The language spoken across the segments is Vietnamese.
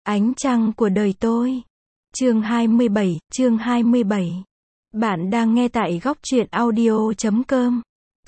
Ánh trăng của đời tôi. Chương 27. Bạn đang nghe tại góc truyện audio.com.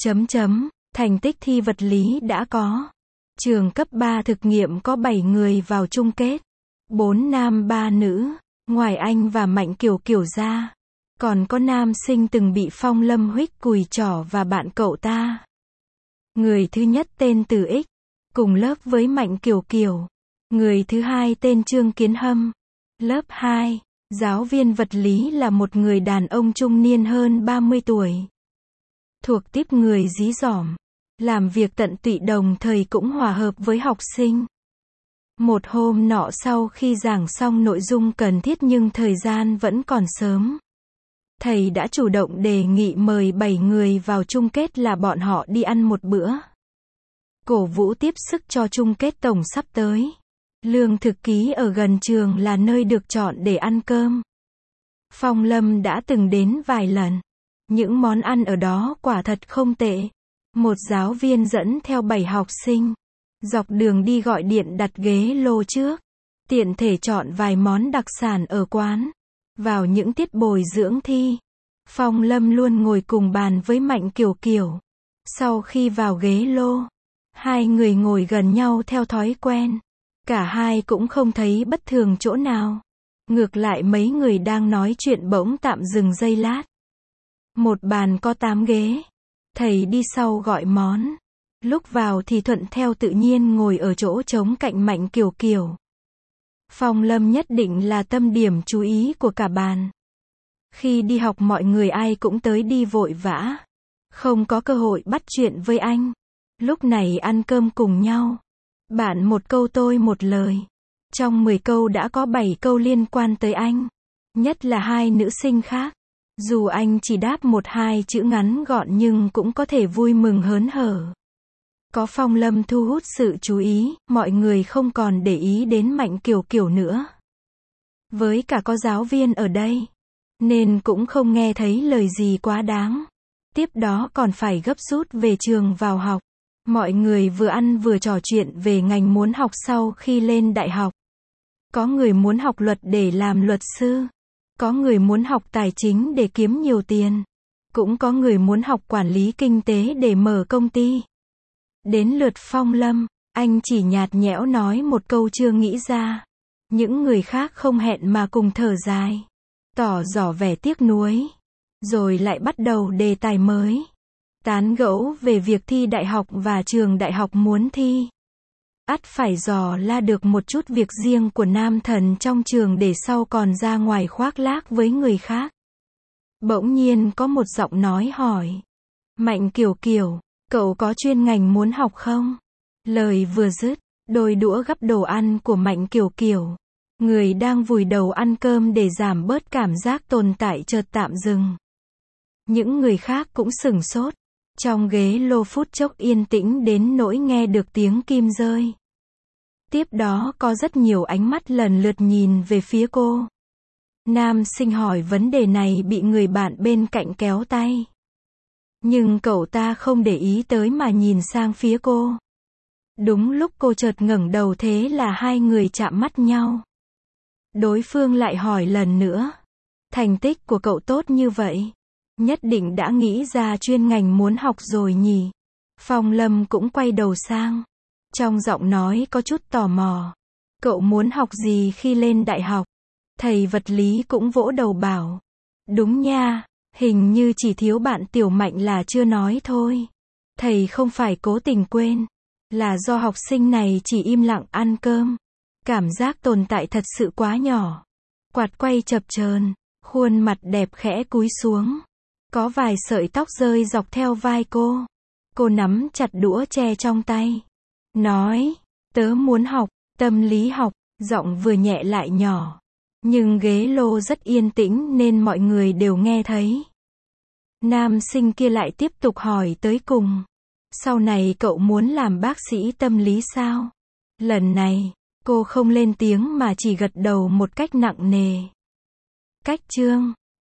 Thành tích thi vật lý đã có. Trường cấp 3 thực nghiệm có 7 người vào chung kết. 4 nam 3 nữ. Ngoài anh và Mạnh Kiều Kiều ra, còn có nam sinh từng bị Phong Lâm huých cùi chỏ và bạn cậu ta. Người thứ nhất tên Từ X, cùng lớp với Mạnh Kiều Kiều. Người thứ hai tên Trương Kiến Hâm, lớp 2. Giáo viên vật lý là một người đàn ông trung niên hơn 30 tuổi. Thuộc típ người dí dỏm, làm việc tận tụy đồng thời cũng hòa hợp với học sinh. Một hôm nọ sau khi giảng xong nội dung cần thiết nhưng thời gian vẫn còn sớm, thầy đã chủ động đề nghị mời 7 người vào chung kết là bọn họ đi ăn một bữa. Cổ vũ tiếp sức cho chung kết tổng sắp tới. Lương Thực Ký ở gần trường là nơi được chọn để ăn cơm. Phong Lâm đã từng đến vài lần. Những món ăn ở đó quả thật không tệ. Một giáo viên dẫn theo 7 học sinh. Dọc đường đi gọi điện đặt ghế lô trước. Tiện thể chọn vài món đặc sản ở quán. Vào những tiết bồi dưỡng thi, Phong Lâm luôn ngồi cùng bàn với Mạnh Kiều Kiều. Sau khi vào ghế lô, hai người ngồi gần nhau theo thói quen. Cả hai cũng không thấy bất thường chỗ nào. Ngược lại mấy người đang nói chuyện bỗng tạm dừng giây lát. Một bàn có 8 ghế. Thầy đi sau gọi món. Lúc vào thì thuận theo tự nhiên ngồi ở chỗ trống cạnh Mạnh Kiều Kiều. Phong Lâm nhất định là tâm điểm chú ý của cả bàn. Khi đi học mọi người ai cũng tới đi vội vã. Không có cơ hội bắt chuyện với anh. Lúc này ăn cơm cùng nhau. Bạn một câu tôi một lời. Trong 10 câu đã có 7 câu liên quan tới anh. Nhất là hai nữ sinh khác. Dù anh chỉ đáp 1-2 chữ ngắn gọn nhưng cũng có thể vui mừng hớn hở. Có Phong Lâm thu hút sự chú ý, mọi người không còn để ý đến Mạnh Kiều Kiều nữa. Với cả có giáo viên ở đây, nên cũng không nghe thấy lời gì quá đáng. Tiếp đó còn phải gấp rút về trường vào học. Mọi người vừa ăn vừa trò chuyện về ngành muốn học sau khi lên đại học. Có người muốn học luật để làm luật sư. Có người muốn học tài chính để kiếm nhiều tiền. Cũng có người muốn học quản lý kinh tế để mở công ty. Đến lượt Phong Lâm, anh chỉ nhạt nhẽo nói một câu chưa nghĩ ra. Những người khác không hẹn mà cùng thở dài, tỏ rõ vẻ tiếc nuối. Rồi lại bắt đầu đề tài mới. Tán gẫu về việc thi đại học và trường đại học muốn thi. Ắt phải dò la được một chút việc riêng của nam thần trong trường để sau còn ra ngoài khoác lác với người khác. Bỗng nhiên có một giọng nói hỏi. Mạnh Kiều Kiều, cậu có chuyên ngành muốn học không? Lời vừa dứt, đôi đũa gắp đồ ăn của Mạnh Kiều Kiều, người đang vùi đầu ăn cơm để giảm bớt cảm giác tồn tại chợt tạm dừng. Những người khác cũng sửng sốt. Trong ghế lô phút chốc yên tĩnh đến nỗi nghe được tiếng kim rơi. Tiếp đó có rất nhiều ánh mắt lần lượt nhìn về phía cô. Nam sinh hỏi vấn đề này bị người bạn bên cạnh kéo tay. Nhưng cậu ta không để ý tới mà nhìn sang phía cô. Đúng lúc cô chợt ngẩng đầu thế là hai người chạm mắt nhau. Đối phương lại hỏi lần nữa. Thành tích của cậu tốt như vậy, nhất định đã nghĩ ra chuyên ngành muốn học rồi nhỉ? Phong Lâm cũng quay đầu sang. Trong giọng nói có chút tò mò. Cậu muốn học gì khi lên đại học? Thầy vật lý cũng vỗ đầu bảo. Đúng nha, hình như chỉ thiếu bạn Tiểu Mạnh là chưa nói thôi. Thầy không phải cố tình quên. Là do học sinh này chỉ im lặng ăn cơm. Cảm giác tồn tại thật sự quá nhỏ. Quạt quay chập chờn, khuôn mặt đẹp khẽ cúi xuống. Có vài sợi tóc rơi dọc theo vai cô. Cô nắm chặt đũa tre trong tay. Nói, tớ muốn học, tâm lý học, giọng vừa nhẹ lại nhỏ. Nhưng ghế lô rất yên tĩnh nên mọi người đều nghe thấy. Nam sinh kia lại tiếp tục hỏi tới cùng. Sau này cậu muốn làm bác sĩ tâm lý sao? Lần này, cô không lên tiếng mà chỉ gật đầu một cách nặng nề. Cách chương